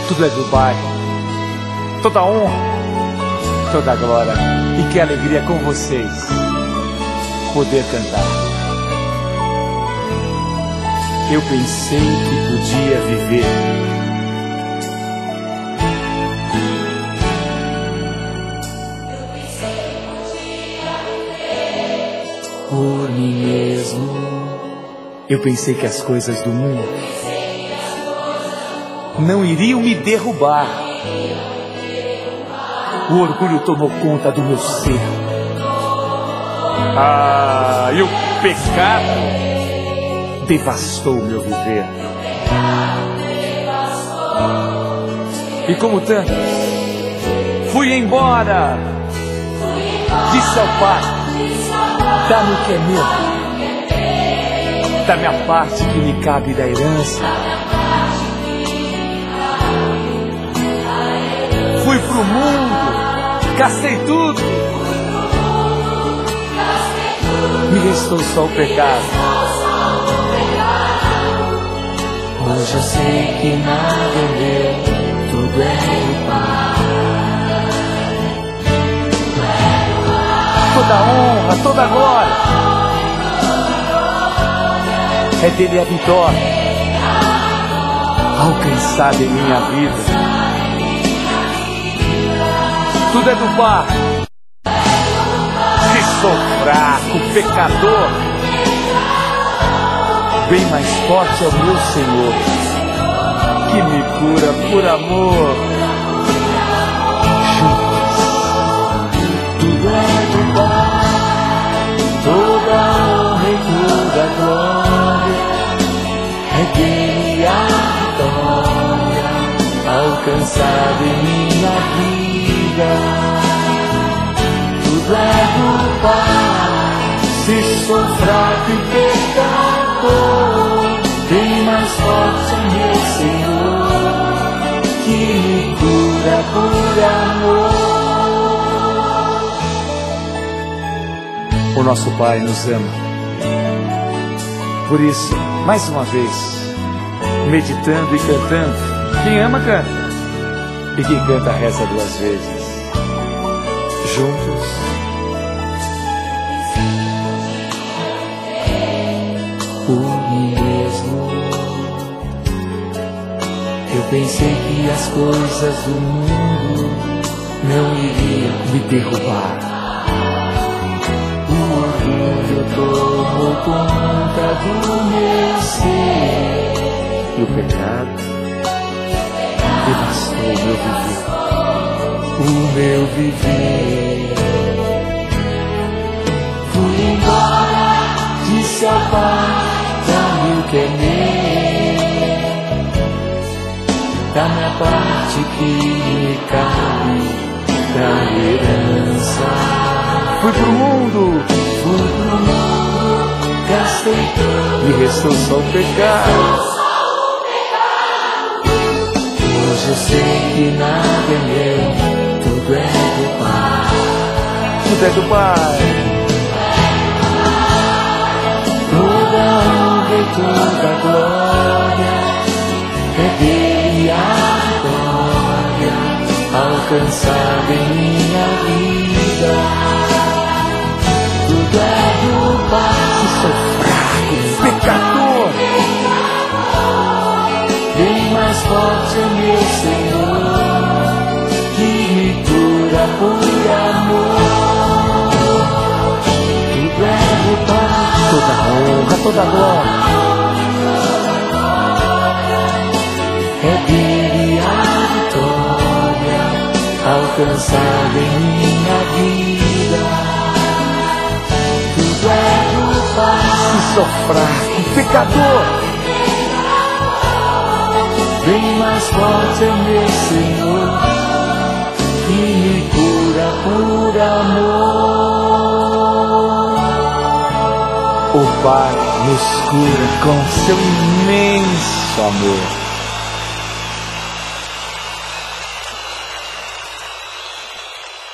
Tudo é do Pai. Toda honra, toda glória. E que alegria com vocês poder cantar. Eu pensei que podia viver. Por mim mesmo. Eu pensei que as coisas do mundo não iriam me derrubar. O orgulho tomou conta do meu ser. E o pecado devastou o meu viver. E como tantos, fui embora. Disse ao Pai: dá-me o que é meu, da minha parte que me cabe da herança. Fui pro mundo, gastei tudo, me restou só o pecado. Hoje eu sei que nada é meu, tudo é do Pai. Toda honra, toda glória é dele a vitória alcançada em minha vida. Tudo é do Pai. Se sou fraco, pecador, bem mais forte é o meu Senhor, que me cura por amor. Juntos, tudo é do Pai. Toda honra e toda glória é dele a vitória alcançada em minha vida. Tudo é do Pai. Se sou fraco e pecador, bem mais forte é meu Senhor, que me cura por amor. O nosso Pai nos ama. Por isso, mais uma vez, meditando e cantando. Quem ama, canta. E quem canta, reza duas vezes. Juntos. Por mim mesmo, eu pensei que as coisas do mundo não iriam me derrubar. O orgulho tomou conta do meu ser, e o pecado devastou o meu viver. Fui embora, disse ao Pai: dá-me o que é meu, da minha parte que me cabe da herança. Fui pro mundo, gastei tudo, me restou só o pecado. Hoje eu sei que nada é meu, tudo é do Pai. Tudo é do Pai. Toda honra e toda glória é dele a vitória alcançada em minha vida. Tudo é do Pai. Se sou fraco, pecador, bem mais forte é meu Senhor, que me cura por amor. Tudo é do Pai. Toda honra, toda glória é dele a vitória alcançada em minha vida. Tudo é do Pai. Se sou fraco, pecador, bem mais forte é meu Senhor, que me cura por amor. O Pai nos cura com seu imenso amor.